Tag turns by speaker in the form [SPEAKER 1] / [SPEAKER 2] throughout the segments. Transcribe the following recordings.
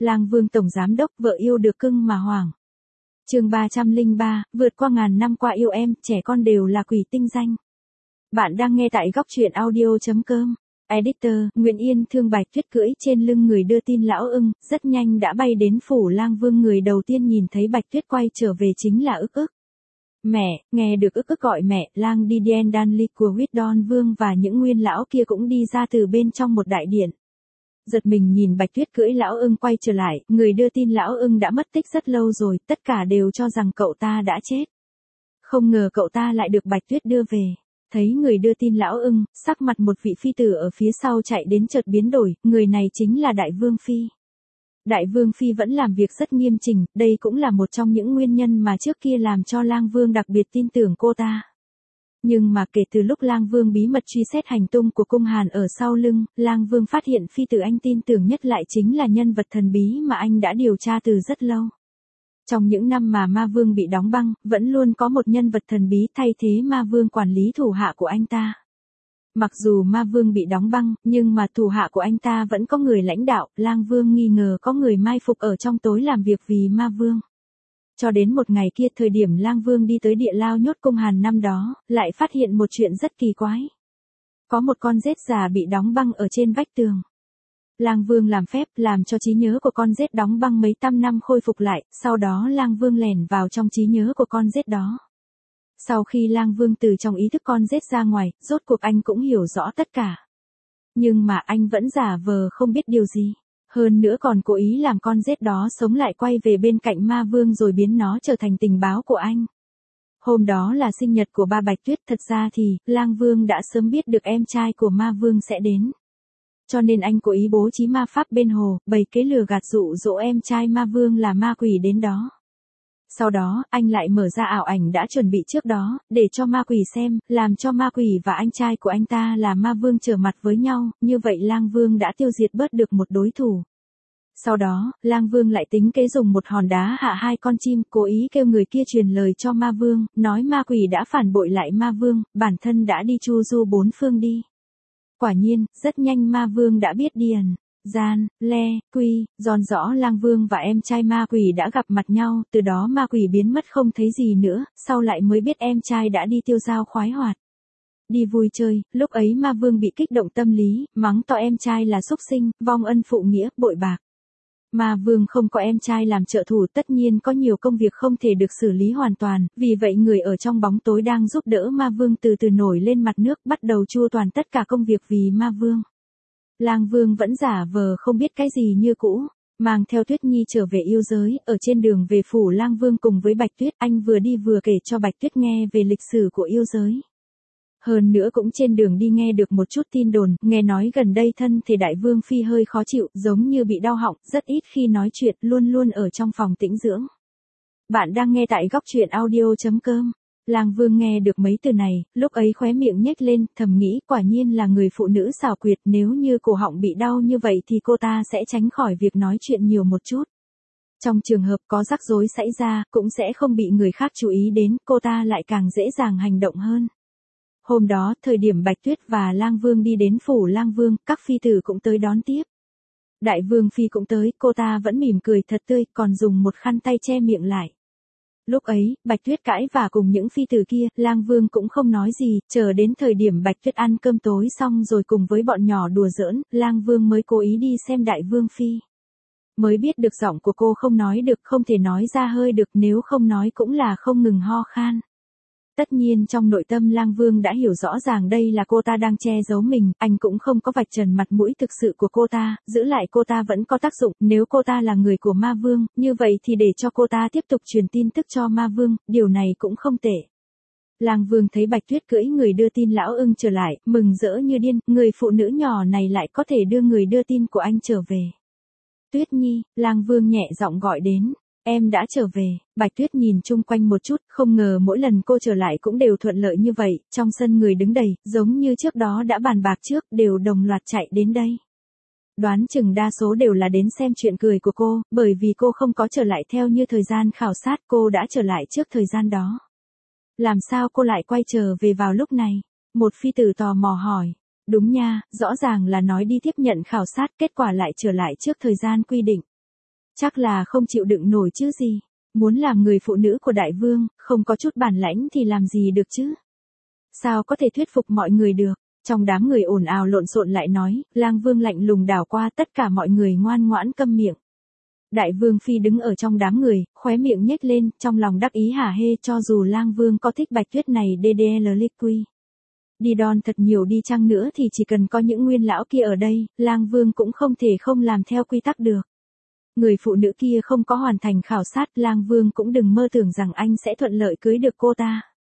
[SPEAKER 1] Lang Vương tổng giám đốc, vợ yêu được cưng mà hoảng. Chương 303, vượt qua ngàn năm qua yêu em, trẻ con đều là quỷ tinh danh. Bạn đang nghe tại góc truyện audio.com. Editor, Nguyễn Yên thương Bạch Tuyết cưỡi trên lưng người đưa tin lão ưng, rất nhanh đã bay đến phủ Lang Vương. Người đầu tiên nhìn thấy Bạch Tuyết quay trở về chính là ức ức. Mẹ, nghe được ức ức gọi mẹ, Lang Didien Danly của Whitdon Vương và những nguyên lão kia cũng đi ra từ bên trong một đại điện. Giật mình nhìn Bạch Tuyết cưỡi lão ưng quay trở lại, người đưa tin lão ưng đã mất tích rất lâu rồi, tất cả đều cho rằng cậu ta đã chết. Không ngờ cậu ta lại được Bạch Tuyết đưa về. Thấy người đưa tin lão ưng, sắc mặt một vị phi tử ở phía sau chạy đến chợt biến đổi, người này chính là Đại Vương Phi. Đại Vương Phi vẫn làm việc rất nghiêm chỉnh, đây cũng là một trong những nguyên nhân mà trước kia làm cho Lang Vương đặc biệt tin tưởng cô ta. Nhưng mà kể từ lúc Lang Vương bí mật truy xét hành tung của cung Hàn ở sau lưng, Lang Vương phát hiện phi tử anh tin tưởng nhất lại chính là nhân vật thần bí mà anh đã điều tra từ rất lâu. Trong những năm mà Ma Vương bị đóng băng, vẫn luôn có một nhân vật thần bí thay thế Ma Vương quản lý thủ hạ của anh ta. Mặc dù Ma Vương bị đóng băng, nhưng mà thủ hạ của anh ta vẫn có người lãnh đạo, Lang Vương nghi ngờ có người mai phục ở trong tối làm việc vì Ma Vương. Cho đến một ngày kia, thời điểm Lang Vương đi tới địa lao nhốt cung Hàn năm đó, lại phát hiện một chuyện rất kỳ quái. Có một con rết già bị đóng băng ở trên vách tường. Lang Vương làm phép làm cho trí nhớ của con rết đóng băng mấy trăm năm khôi phục lại, sau đó Lang Vương lẻn vào trong trí nhớ của con rết đó. Sau khi Lang Vương từ trong ý thức con rết ra ngoài, rốt cuộc anh cũng hiểu rõ tất cả. Nhưng mà anh vẫn giả vờ không biết điều gì. Hơn nữa còn cố ý làm con rết đó sống lại quay về bên cạnh Ma Vương rồi biến nó trở thành tình báo của anh. Hôm đó là sinh nhật của ba Bạch Tuyết, thật ra thì, Lang Vương đã sớm biết được em trai của Ma Vương sẽ đến. Cho nên anh cố ý bố trí ma pháp bên hồ, bày kế lừa gạt dụ dỗ em trai Ma Vương là ma quỷ đến đó. Sau đó, anh lại mở ra ảo ảnh đã chuẩn bị trước đó, để cho ma quỷ xem, làm cho ma quỷ và anh trai của anh ta là Ma Vương trở mặt với nhau, như vậy Lang Vương đã tiêu diệt bớt được một đối thủ. Sau đó, Lang Vương lại tính kế dùng một hòn đá hạ hai con chim, cố ý kêu người kia truyền lời cho Ma Vương, nói ma quỷ đã phản bội lại Ma Vương, bản thân đã đi chu du bốn phương đi. Quả nhiên, rất nhanh Ma Vương đã biết điền, gian, le, quy, giòn rõ Lang Vương và em trai ma quỷ đã gặp mặt nhau, từ đó ma quỷ biến mất không thấy gì nữa, sau lại mới biết em trai đã đi tiêu dao khoái hoạt. Đi vui chơi, lúc ấy Ma Vương bị kích động tâm lý, mắng to em trai là súc sinh, vong ân phụ nghĩa, bội bạc. Ma Vương không có em trai làm trợ thủ, tất nhiên có nhiều công việc không thể được xử lý hoàn toàn, vì vậy người ở trong bóng tối đang giúp đỡ Ma Vương từ từ nổi lên mặt nước, bắt đầu chu toàn tất cả công việc vì Ma Vương. Lang Vương vẫn giả vờ không biết cái gì như cũ, mang theo Tuyết Nhi trở về yêu giới, ở trên đường về phủ Lang Vương cùng với Bạch Tuyết, anh vừa đi vừa kể cho Bạch Tuyết nghe về lịch sử của yêu giới. Hơn nữa cũng trên đường đi nghe được một chút tin đồn, nghe nói gần đây thân thể Đại Vương Phi hơi khó chịu, giống như bị đau họng, rất ít khi nói chuyện, luôn luôn ở trong phòng tĩnh dưỡng. Bạn đang nghe tại góc truyện audio.com. Lang Vương nghe được mấy từ này, lúc ấy khóe miệng nhếch lên, thầm nghĩ quả nhiên là người phụ nữ xảo quyệt, nếu như cổ họng bị đau như vậy thì cô ta sẽ tránh khỏi việc nói chuyện nhiều một chút. Trong trường hợp có rắc rối xảy ra, cũng sẽ không bị người khác chú ý đến, cô ta lại càng dễ dàng hành động hơn. Hôm đó, thời điểm Bạch Tuyết và Lang Vương đi đến phủ Lang Vương, các phi tử cũng tới đón tiếp. Đại Vương Phi cũng tới, cô ta vẫn mỉm cười thật tươi, còn dùng một khăn tay che miệng lại. Lúc ấy, Bạch Tuyết cãi vả cùng những phi tử kia, Lang Vương cũng không nói gì, chờ đến thời điểm Bạch Tuyết ăn cơm tối xong rồi cùng với bọn nhỏ đùa giỡn, Lang Vương mới cố ý đi xem Đại Vương Phi. Mới biết được giọng của cô không nói được, không thể nói ra hơi được, nếu không nói cũng là không ngừng ho khan. Tất nhiên trong nội tâm Lang Vương đã hiểu rõ ràng đây là cô ta đang che giấu mình, anh cũng không có vạch trần mặt mũi thực sự của cô ta, giữ lại cô ta vẫn có tác dụng, nếu cô ta là người của Ma Vương, như vậy thì để cho cô ta tiếp tục truyền tin tức cho Ma Vương, điều này cũng không tệ. Lang Vương thấy Bạch Tuyết cưỡi người đưa tin lão ưng trở lại, mừng rỡ như điên, người phụ nữ nhỏ này lại có thể đưa người đưa tin của anh trở về. Tuyết Nhi, Lang Vương nhẹ giọng gọi đến. Em đã trở về. Bạch Tuyết nhìn chung quanh một chút, không ngờ mỗi lần cô trở lại cũng đều thuận lợi như vậy, trong sân người đứng đầy, giống như trước đó đã bàn bạc trước, đều đồng loạt chạy đến đây. Đoán chừng đa số đều là đến xem chuyện cười của cô, bởi vì cô không có trở lại theo như thời gian khảo sát, cô đã trở lại trước thời gian đó. Làm sao cô lại quay trở về vào lúc này? Một phi tử tò mò hỏi. Đúng nha, rõ ràng là nói đi tiếp nhận khảo sát, kết quả lại trở lại trước thời gian quy định. Chắc là không chịu đựng nổi chứ gì. Muốn làm người phụ nữ của đại vương, không có chút bản lãnh thì làm gì được chứ. Sao có thể thuyết phục mọi người được? Trong đám người ồn ào lộn xộn lại nói, Lang Vương lạnh lùng đảo qua tất cả mọi người ngoan ngoãn câm miệng. Đại Vương Phi đứng ở trong đám người, khóe miệng nhếch lên, trong lòng đắc ý hả hê cho dù Lang Vương có thích Bạch Tuyết này DDL liqui. Đi đòn thật nhiều đi chăng nữa thì chỉ cần có những nguyên lão kia ở đây, Lang Vương cũng không thể không làm theo quy tắc được. Người phụ nữ kia không có hoàn thành khảo sát, Lang Vương cũng đừng mơ tưởng rằng anh sẽ thuận lợi cưới được cô ta.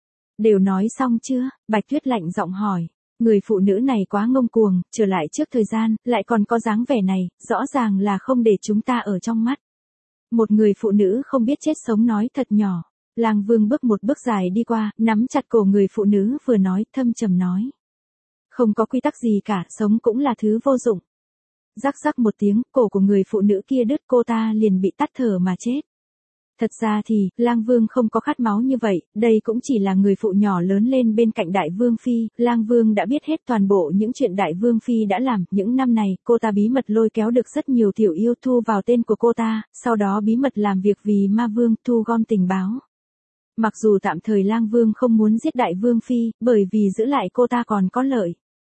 [SPEAKER 1] Đều nói xong chưa? Bạch Tuyết lạnh giọng hỏi. Người phụ nữ này quá ngông cuồng, trở lại trước thời gian, lại còn có dáng vẻ này, rõ ràng là không để chúng ta ở trong mắt. Một người phụ nữ không biết chết sống nói thật nhỏ. Lang Vương bước một bước dài đi qua, nắm chặt cổ người phụ nữ vừa nói, thâm trầm nói. Không có quy tắc gì cả, sống cũng là thứ vô dụng. Rắc rắc một tiếng, cổ của người phụ nữ kia đứt, cô ta liền bị tắt thở mà chết. Thật ra thì, Lang Vương không có khát máu như vậy, đây cũng chỉ là người phụ nhỏ lớn lên bên cạnh Đại Vương Phi, Lang Vương đã biết hết toàn bộ những chuyện Đại Vương Phi đã làm, những năm này, cô ta bí mật lôi kéo được rất nhiều tiểu yêu thu vào tên của cô ta, sau đó bí mật làm việc vì Ma Vương, thu gom tình báo. Mặc dù tạm thời Lang Vương không muốn giết Đại Vương Phi, bởi vì giữ lại cô ta còn có lợi.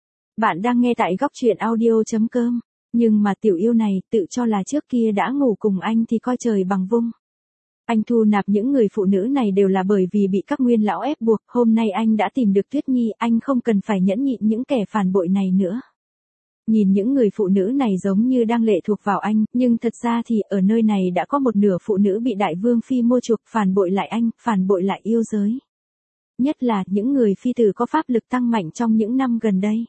[SPEAKER 1] Bạn đang nghe tại góc truyện audio.com, nhưng mà tiểu yêu này tự cho là trước kia đã ngủ cùng anh thì coi trời bằng vung. Anh thu nạp những người phụ nữ này đều là bởi vì bị các nguyên lão ép buộc, hôm nay anh đã tìm được Tuyết Nhi, anh không cần phải nhẫn nhịn những kẻ phản bội này nữa. Nhìn những người phụ nữ này giống như đang lệ thuộc vào anh, nhưng thật ra thì ở nơi này đã có một nửa phụ nữ bị Đại Vương Phi mua chuộc, phản bội lại anh, phản bội lại yêu giới. Nhất là những người phi tử có pháp lực tăng mạnh trong những năm gần đây.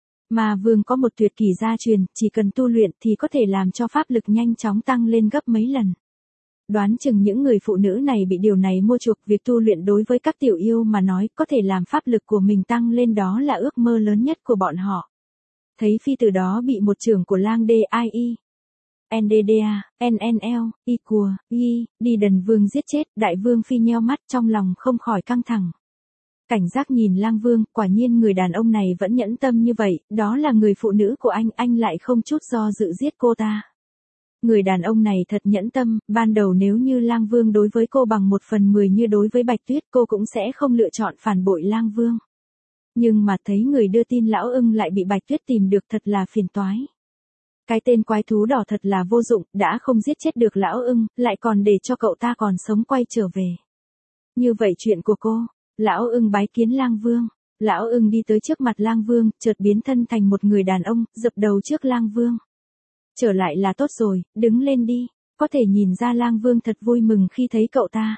[SPEAKER 1] Mà Vương có một tuyệt kỳ gia truyền, chỉ cần tu luyện thì có thể làm cho pháp lực nhanh chóng tăng lên gấp mấy lần. Đoán chừng những người phụ nữ này bị điều này mua chuộc, việc tu luyện đối với các tiểu yêu mà nói có thể làm pháp lực của mình tăng lên, đó là ước mơ lớn nhất của bọn họ. Thấy phi tử đó bị một trưởng của Lang DIE, NDDA, NNL, Icua, đi đần vương giết chết, Đại Vương Phi nheo mắt trong lòng không khỏi căng thẳng. Cảnh giác nhìn Lang Vương, quả nhiên người đàn ông này vẫn nhẫn tâm như vậy, đó là người phụ nữ của anh lại không chút do dự giết cô ta. Người đàn ông này thật nhẫn tâm, ban đầu nếu như Lang Vương đối với cô bằng 1/10 như đối với Bạch Tuyết, cô cũng sẽ không lựa chọn phản bội Lang Vương. Nhưng mà thấy người đưa tin Lão Ưng lại bị Bạch Tuyết tìm được, thật là phiền toái. Cái tên quái thú đỏ thật là vô dụng, đã không giết chết được Lão Ưng, lại còn để cho cậu ta còn sống quay trở về. Như vậy chuyện của cô, Lão Ưng bái kiến Lang Vương. Lão Ưng đi tới trước mặt Lang Vương, chợt biến thân thành một người đàn ông, dập đầu trước Lang Vương. Trở lại là tốt rồi, đứng lên đi. Có thể nhìn ra Lang Vương thật vui mừng khi thấy cậu ta.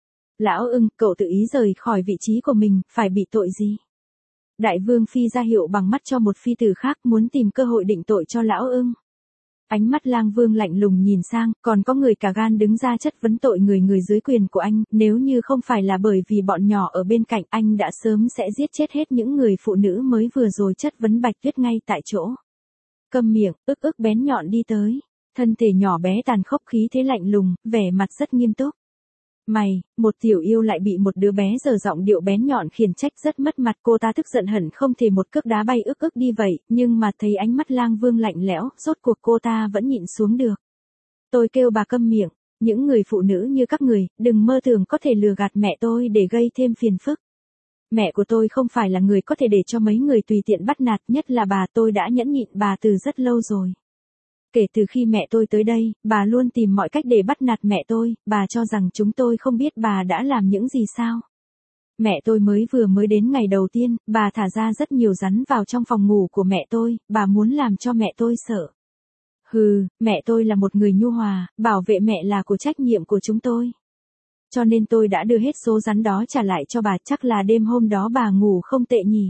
[SPEAKER 1] Lão Ưng, cậu tự ý rời khỏi vị trí của mình, phải bị tội gì? Đại Vương Phi ra hiệu bằng mắt cho một phi tử khác, muốn tìm cơ hội định tội cho Lão Ưng. Ánh mắt Lang Vương lạnh lùng nhìn sang, còn có người cả gan đứng ra chất vấn tội người dưới quyền của anh, nếu như không phải là bởi vì bọn nhỏ ở bên cạnh, anh đã sớm sẽ giết chết hết những người phụ nữ mới vừa rồi chất vấn Bạch Tuyết ngay tại chỗ. Câm miệng, ức bén nhọn đi tới, thân thể nhỏ bé tàn khốc, khí thế lạnh lùng, vẻ mặt rất nghiêm túc. Mày, một tiểu yêu lại bị một đứa bé giở giọng điệu bén nhọn khiển trách, rất mất mặt, cô ta tức giận hẳn không thể một cước đá bay ức đi vậy, nhưng mà thấy ánh mắt Lang Vương lạnh lẽo, rốt cuộc cô ta vẫn nhịn xuống được. Tôi kêu bà câm miệng, những người phụ nữ như các người, đừng mơ tưởng có thể lừa gạt mẹ tôi để gây thêm phiền phức. Mẹ của tôi không phải là người có thể để cho mấy người tùy tiện bắt nạt, nhất là bà, tôi đã nhẫn nhịn bà từ rất lâu rồi. Kể từ khi mẹ tôi tới đây, bà luôn tìm mọi cách để bắt nạt mẹ tôi, bà cho rằng chúng tôi không biết bà đã làm những gì sao. Mẹ tôi mới đến ngày đầu tiên, bà thả ra rất nhiều rắn vào trong phòng ngủ của mẹ tôi, bà muốn làm cho mẹ tôi sợ. Hừ, mẹ tôi là một người nhu hòa, bảo vệ mẹ là của trách nhiệm của chúng tôi. Cho nên tôi đã đưa hết số rắn đó trả lại cho bà, chắc là đêm hôm đó bà ngủ không tệ nhỉ.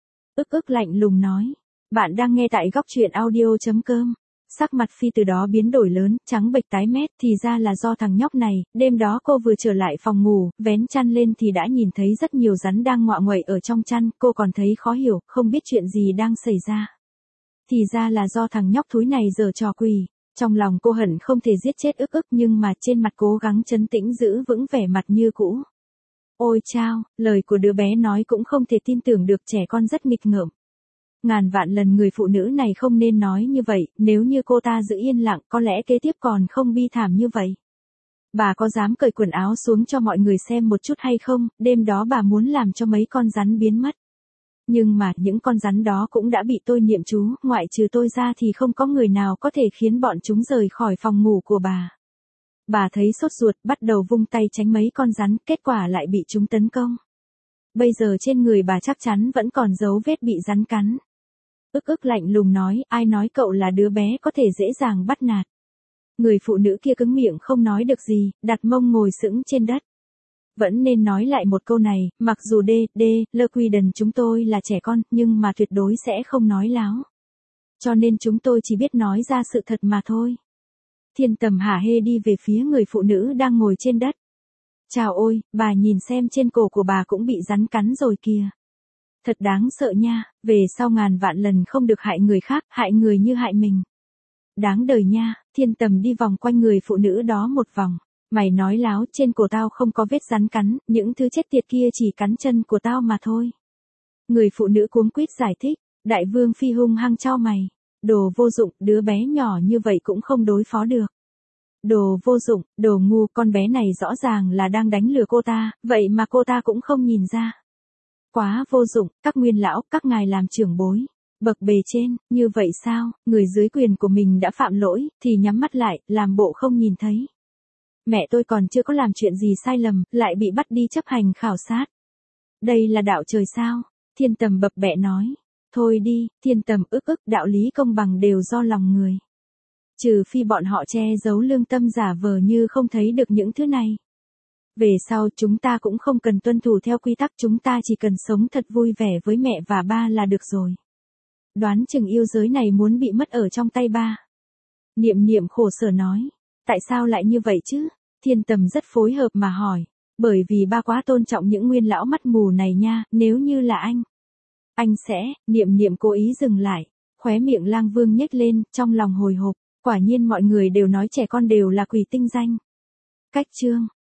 [SPEAKER 1] Ức lạnh lùng nói. Bạn đang nghe tại góc truyện audio.com. Sắc mặt phi từ đó biến đổi lớn, trắng bệch tái mét, thì ra là do thằng nhóc này, đêm đó cô vừa trở lại phòng ngủ, vén chăn lên thì đã nhìn thấy rất nhiều rắn đang ngoạ nguậy ở trong chăn, cô còn thấy khó hiểu, không biết chuyện gì đang xảy ra. Thì ra là do thằng nhóc thúi này giở trò quỷ. Trong lòng cô hận không thể giết chết ức, nhưng mà trên mặt cố gắng trấn tĩnh giữ vững vẻ mặt như cũ. Ôi chao, lời của đứa bé nói cũng không thể tin tưởng được, trẻ con rất nghịch ngợm. ngàn vạn lần người phụ nữ này không nên nói như vậy, nếu như cô ta giữ yên lặng có lẽ kế tiếp còn không bi thảm như vậy. Bà có dám cởi quần áo xuống cho mọi người xem một chút hay không, đêm đó bà muốn làm cho mấy con rắn biến mất. Nhưng mà những con rắn đó cũng đã bị tôi niệm chú, ngoại trừ tôi ra thì không có người nào có thể khiến bọn chúng rời khỏi phòng ngủ của bà. Bà thấy sốt ruột, bắt đầu vung tay tránh mấy con rắn, kết quả lại bị chúng tấn công. Bây giờ trên người bà chắc chắn vẫn còn dấu vết bị rắn cắn. Ức lạnh lùng nói, ai nói cậu là đứa bé có thể dễ dàng bắt nạt. Người phụ nữ kia cứng miệng không nói được gì, đặt mông ngồi sững trên đất. Vẫn nên nói lại một câu này, mặc dù Lequiden chúng tôi là trẻ con, nhưng mà tuyệt đối sẽ không nói láo. Cho nên chúng tôi chỉ biết nói ra sự thật mà thôi. Thiên Tầm hả hê đi về phía người phụ nữ đang ngồi trên đất. Chào ôi, bà nhìn xem trên cổ của bà cũng bị rắn cắn rồi kìa. Thật đáng sợ nha, về sau ngàn vạn lần không được hại người khác, hại người như hại mình. Đáng đời nha, Thiên Tầm đi vòng quanh người phụ nữ đó một vòng. Mày nói láo, trên cổ tao không có vết rắn cắn, những thứ chết tiệt kia chỉ cắn chân của tao mà thôi. Người phụ nữ cuống quýt giải thích, Đại Vương Phi hung hăng chau mày. Đồ vô dụng, đứa bé nhỏ như vậy cũng không đối phó được. Đồ vô dụng, đồ ngu, con bé này rõ ràng là đang đánh lừa cô ta, vậy mà cô ta cũng không nhìn ra. Quá vô dụng, các nguyên lão, các ngài làm trưởng bối. Bậc bề trên, như vậy sao, người dưới quyền của mình đã phạm lỗi, thì nhắm mắt lại, làm bộ không nhìn thấy. Mẹ tôi còn chưa có làm chuyện gì sai lầm, lại bị bắt đi chấp hành khảo sát. Đây là đạo trời sao? Thiên Tầm bập bẹ nói. Thôi đi, Thiên Tầm ức, đạo lý công bằng đều do lòng người. Trừ phi bọn họ che giấu lương tâm giả vờ như không thấy được những thứ này. Về sau chúng ta cũng không cần tuân thủ theo quy tắc, chúng ta chỉ cần sống thật vui vẻ với mẹ và ba là được rồi. Đoán chừng yêu giới này muốn bị mất ở trong tay ba. Niệm khổ sở nói. Tại sao lại như vậy chứ? Thiên Tầm rất phối hợp mà hỏi. Bởi vì ba quá tôn trọng những nguyên lão mắt mù này nha, nếu như là anh sẽ, Niệm cố ý dừng lại. Khóe miệng Lang Vương nhếch lên, trong lòng hồi hộp. Quả nhiên mọi người đều nói trẻ con đều là quỷ tinh danh. Cách chương